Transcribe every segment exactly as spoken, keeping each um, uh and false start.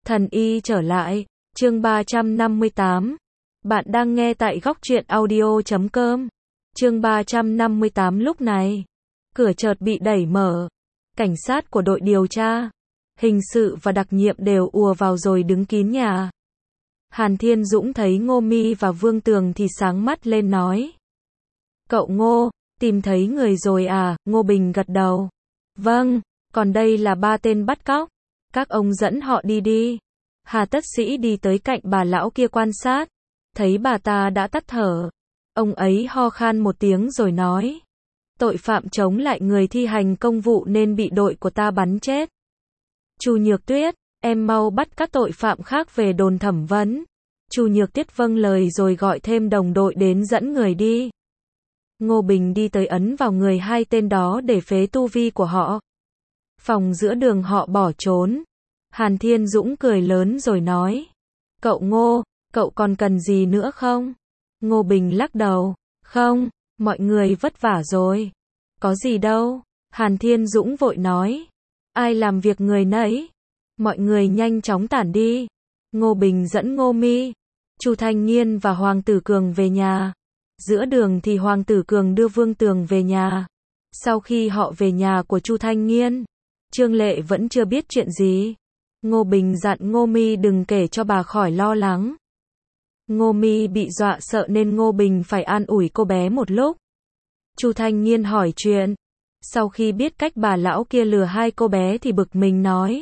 Thần y trở lại, chương ba trăm năm mươi tám. Bạn đang nghe tại góc truyện audio chấm com. Chương ba trăm năm mươi tám lúc này, cửa chợt bị đẩy mở. Cảnh sát của đội điều tra, hình sự và đặc nhiệm đều ùa vào rồi đứng kín nhà. Hàn Thiên Dũng thấy Ngô Mi và Vương Tường thì sáng mắt lên nói. Cậu Ngô, tìm thấy người rồi à? Ngô Bình gật đầu. Vâng, còn đây là ba tên bắt cóc. Các ông dẫn họ đi đi. Hà Tất Sĩ đi tới cạnh bà lão kia quan sát. Thấy bà ta đã tắt thở. Ông ấy ho khan một tiếng rồi nói. Tội phạm chống lại người thi hành công vụ nên bị đội của ta bắn chết. Chu Nhược Tuyết, em mau bắt các tội phạm khác về đồn thẩm vấn. Chu Nhược Tuyết vâng lời rồi gọi thêm đồng đội đến dẫn người đi. Ngô Bình đi tới ấn vào người hai tên đó để phế tu vi của họ. Phòng giữa đường họ bỏ trốn. Hàn Thiên Dũng cười lớn rồi nói. Cậu Ngô, cậu còn cần gì nữa không? Ngô Bình lắc đầu. Không, mọi người vất vả rồi. Có gì đâu. Hàn Thiên Dũng vội nói. Ai làm việc người nấy. Mọi người nhanh chóng tản đi. Ngô Bình dẫn Ngô Mi, Chu Thanh Nghiên và Hoàng Tử Cường về nhà. Giữa đường thì Hoàng Tử Cường đưa Vương Tường về nhà. Sau khi họ về nhà của Chu Thanh Nghiên, Trương Lệ vẫn chưa biết chuyện gì. Ngô Bình dặn Ngô Mi đừng kể cho bà khỏi lo lắng. Ngô Mi bị dọa sợ nên Ngô Bình phải an ủi cô bé một lúc. Chu Thanh Nghiên hỏi chuyện. Sau khi biết cách bà lão kia lừa hai cô bé thì bực mình nói.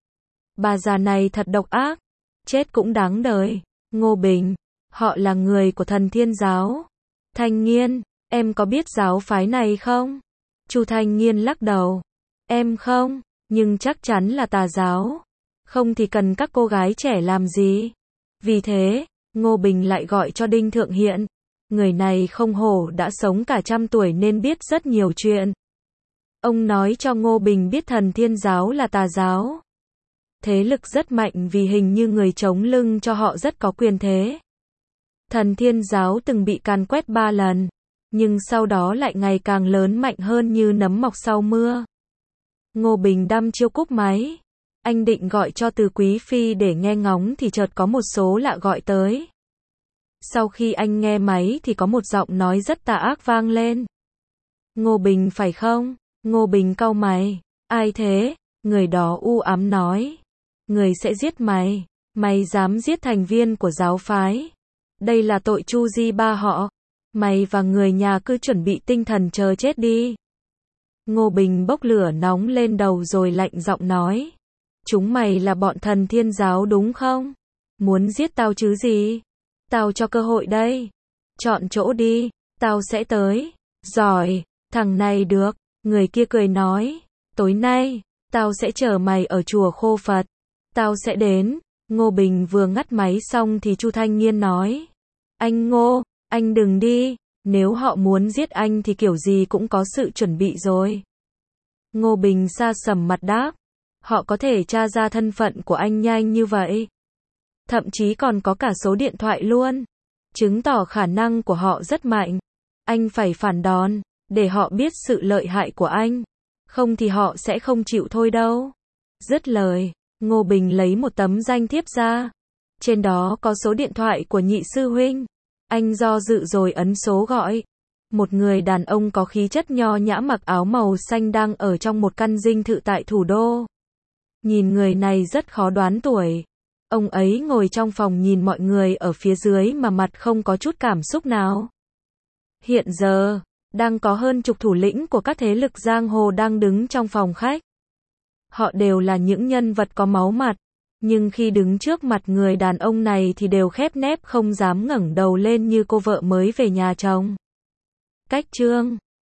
Bà già này thật độc ác. Chết cũng đáng đời. Ngô Bình, họ là người của Thần Thiên Giáo. Thanh Nghiên, em có biết giáo phái này không? Chu Thanh Nghiên lắc đầu. Em không, nhưng chắc chắn là tà giáo. Không thì cần các cô gái trẻ làm gì? Vì thế, Ngô Bình lại gọi cho Đinh Thượng Hiện. Người này không hổ đã sống cả trăm tuổi nên biết rất nhiều chuyện. Ông nói cho Ngô Bình biết Thần Thiên Giáo là tà giáo. Thế lực rất mạnh vì hình như người chống lưng cho họ rất có quyền thế. Thần Thiên Giáo từng bị càn quét ba lần, nhưng sau đó lại ngày càng lớn mạnh hơn như nấm mọc sau mưa. Ngô Bình đăm chiêu cúp máy. Anh định gọi cho Từ Quý Phi để nghe ngóng thì chợt có một số lạ gọi tới. Sau khi anh nghe máy thì có một giọng nói rất tà ác vang lên. Ngô Bình phải không? Ngô Bình cau mày. Ai thế? Người đó u ám nói. Người sẽ giết mày. Mày dám giết thành viên của giáo phái. Đây là tội chu di ba họ. Mày và người nhà cứ chuẩn bị tinh thần chờ chết đi. Ngô Bình bốc lửa nóng lên đầu rồi lạnh giọng nói. Chúng mày là bọn Thần Thiên Giáo đúng không? Muốn giết tao chứ gì? Tao cho cơ hội đây. Chọn chỗ đi, tao sẽ tới. Giỏi, thằng này được. Người kia cười nói. Tối nay, tao sẽ chờ mày ở chùa Khô Phật. Tao sẽ đến. Ngô Bình vừa ngắt máy xong thì Chu Thanh Nghiên nói. Anh Ngô, anh đừng đi. Nếu họ muốn giết anh thì kiểu gì cũng có sự chuẩn bị rồi. Ngô Bình sa sầm mặt đáp. Họ có thể tra ra thân phận của anh nhanh như vậy. Thậm chí còn có cả số điện thoại luôn. Chứng tỏ khả năng của họ rất mạnh. Anh phải phản đòn, để họ biết sự lợi hại của anh. Không thì họ sẽ không chịu thôi đâu. Dứt lời, Ngô Bình lấy một tấm danh thiếp ra. Trên đó có số điện thoại của nhị sư huynh. Anh do dự rồi ấn số gọi. Một người đàn ông có khí chất nho nhã mặc áo màu xanh đang ở trong một căn dinh thự tại thủ đô. Nhìn người này rất khó đoán tuổi. Ông ấy ngồi trong phòng nhìn mọi người ở phía dưới mà mặt không có chút cảm xúc nào. Hiện giờ, đang có hơn chục thủ lĩnh của các thế lực giang hồ đang đứng trong phòng khách. Họ đều là những nhân vật có máu mặt, nhưng khi đứng trước mặt người đàn ông này thì đều khép nép không dám ngẩng đầu lên như cô vợ mới về nhà chồng. Cách chương